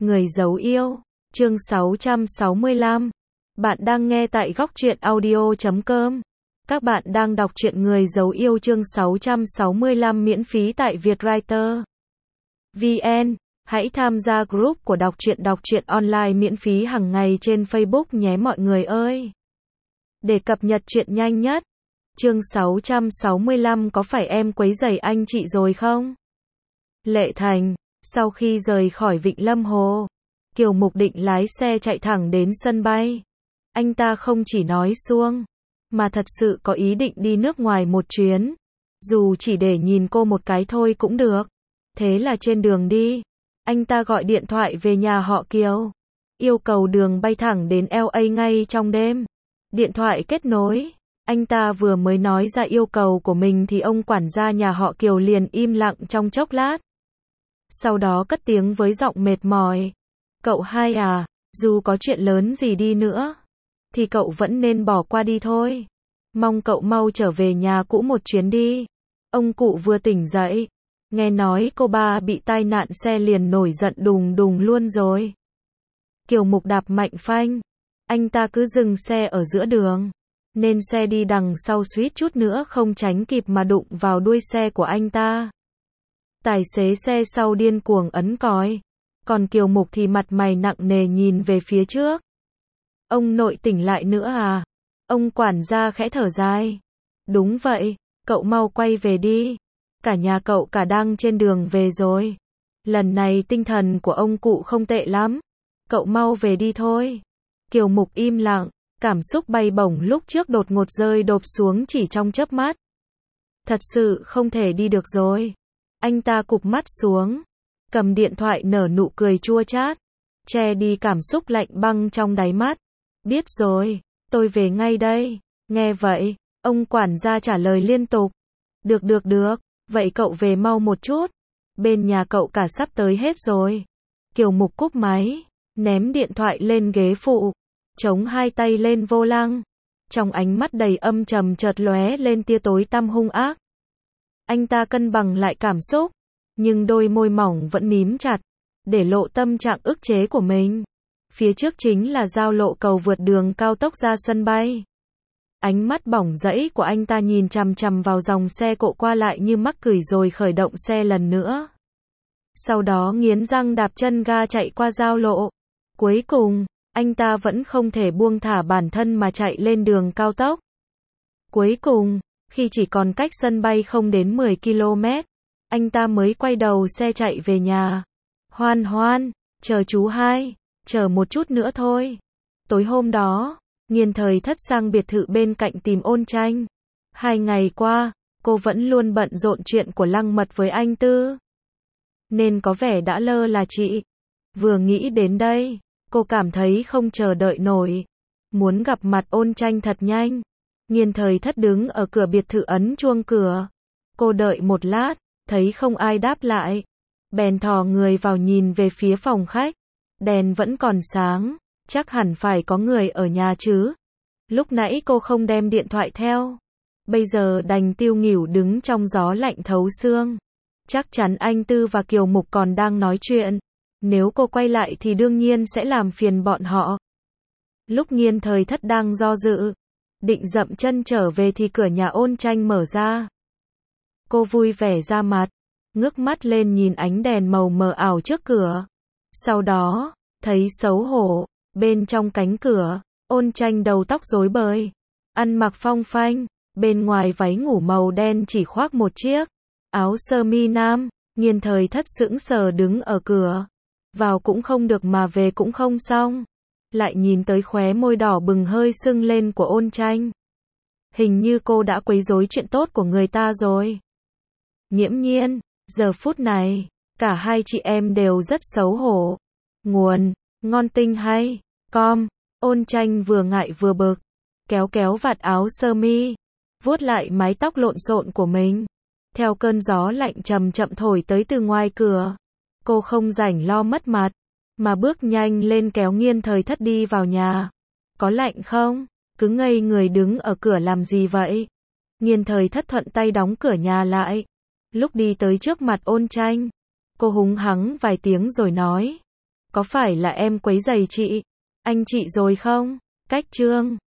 Người giấu yêu, chương 665. Bạn đang nghe tại góc truyện audio.com. Các bạn đang đọc truyện Người giấu yêu chương 665 miễn phí tại Vietwriter VN. Hãy tham gia group của đọc truyện online miễn phí hàng ngày trên Facebook nhé mọi người ơi. Để cập nhật truyện nhanh nhất. Chương 665 có phải em quấy rầy anh chị rồi không? Lệ Thành, sau khi rời khỏi Vịnh Lâm Hồ, Kiều Mục định lái xe chạy thẳng đến sân bay. Anh ta không chỉ nói suông, mà thật sự có ý định đi nước ngoài một chuyến. Dù chỉ để nhìn cô một cái thôi cũng được. Thế là trên đường đi, anh ta gọi điện thoại về nhà họ Kiều, yêu cầu đường bay thẳng đến LA ngay trong đêm. Điện thoại kết nối, anh ta vừa mới nói ra yêu cầu của mình thì ông quản gia nhà họ Kiều liền im lặng trong chốc lát. Sau đó cất tiếng với giọng mệt mỏi. Cậu hai à, dù có chuyện lớn gì đi nữa, thì cậu vẫn nên bỏ qua đi thôi. Mong cậu mau trở về nhà cũ một chuyến đi. Ông cụ vừa tỉnh dậy, nghe nói cô ba bị tai nạn xe liền nổi giận đùng đùng luôn rồi. Kiều Mục đạp mạnh phanh, anh ta cứ dừng xe ở giữa đường, nên xe đi đằng sau suýt chút nữa không tránh kịp mà đụng vào đuôi xe của anh ta. Tài xế xe sau điên cuồng ấn còi, còn Kiều Mục thì mặt mày nặng nề nhìn về phía trước. Ông nội tỉnh lại nữa à? Ông quản gia khẽ thở dài. Đúng vậy, cậu mau quay về đi. Cả nhà cậu cả đang trên đường về rồi. Lần này tinh thần của ông cụ không tệ lắm. Cậu mau về đi thôi. Kiều Mục im lặng, cảm xúc bay bổng lúc trước đột ngột rơi đột xuống chỉ trong chớp mắt. Thật sự không thể đi được rồi. Anh ta cụp mắt xuống, cầm điện thoại nở nụ cười chua chát, che đi cảm xúc lạnh băng trong đáy mắt. Biết rồi, tôi về ngay đây. Nghe vậy, ông quản gia trả lời liên tục. Được, vậy cậu về mau một chút. Bên nhà cậu cả sắp tới hết rồi. Kiều Mục cúp máy, ném điện thoại lên ghế phụ, chống hai tay lên vô lăng. Trong ánh mắt đầy âm trầm chợt lóe lên tia tối tăm hung ác. Anh ta cân bằng lại cảm xúc, nhưng đôi môi mỏng vẫn mím chặt, để lộ tâm trạng ức chế của mình. Phía trước chính là giao lộ cầu vượt đường cao tốc ra sân bay. Ánh mắt bỏng rẫy của anh ta nhìn chằm chằm vào dòng xe cộ qua lại như mắc cười rồi khởi động xe lần nữa. Sau đó nghiến răng đạp chân ga chạy qua giao lộ. Cuối cùng, anh ta vẫn không thể buông thả bản thân mà chạy lên đường cao tốc. Cuối cùng, khi chỉ còn cách sân bay không đến 10 km, anh ta mới quay đầu xe chạy về nhà. Hoan, chờ chú hai, chờ một chút nữa thôi. Tối hôm đó, Nghiên Thời Thất sang biệt thự bên cạnh tìm Ôn Tranh. 2 ngày qua, cô vẫn luôn bận rộn chuyện của Lăng Mật với anh Tư, nên có vẻ đã lơ là chị. Vừa nghĩ đến đây, cô cảm thấy không chờ đợi nổi, muốn gặp mặt Ôn Tranh thật nhanh. Nghiên Thời Thất đứng ở cửa biệt thự ấn chuông cửa. Cô đợi một lát, thấy không ai đáp lại, bèn thò người vào nhìn về phía phòng khách. Đèn vẫn còn sáng, chắc hẳn phải có người ở nhà chứ. Lúc nãy cô không đem điện thoại theo, bây giờ đành tiêu nghỉu đứng trong gió lạnh thấu xương. Chắc chắn anh Tư và Kiều Mục còn đang nói chuyện. Nếu cô quay lại thì đương nhiên sẽ làm phiền bọn họ. Lúc Nghiên Thời Thất đang do dự, định dậm chân trở về thì cửa nhà Ôn Tranh mở ra. Cô vui vẻ ra mặt, ngước mắt lên nhìn ánh đèn màu mờ ảo trước cửa. Sau đó, thấy xấu hổ, bên trong cánh cửa, Ôn Tranh đầu tóc rối bời, ăn mặc phong phanh, bên ngoài váy ngủ màu đen chỉ khoác một chiếc áo sơ mi nam. Nghiên Thời Thất sững sờ đứng ở cửa. Vào cũng không được mà về cũng không xong. Lại nhìn tới khóe môi đỏ bừng hơi sưng lên của Ôn Tranh. Hình như cô đã quấy rối chuyện tốt của người ta rồi. Nghiễm Nhiên, giờ phút này, cả hai chị em đều rất xấu hổ. Nguồn, ngon tinh hay, com. Ôn Tranh vừa ngại vừa bực, kéo vạt áo sơ mi, vuốt lại mái tóc lộn xộn của mình. Theo cơn gió lạnh chậm chậm thổi tới từ ngoài cửa, cô không rảnh lo mất mặt, mà bước nhanh lên kéo Nghiên Thời Thất đi vào nhà. Có lạnh không? Cứ ngây người đứng ở cửa làm gì vậy? Nghiên Thời Thất thuận tay đóng cửa nhà lại. Lúc đi tới trước mặt Ôn Tranh, cô húng hắng vài tiếng rồi nói. Có phải là em quấy rầy chị? Anh chị rồi không? Cách chương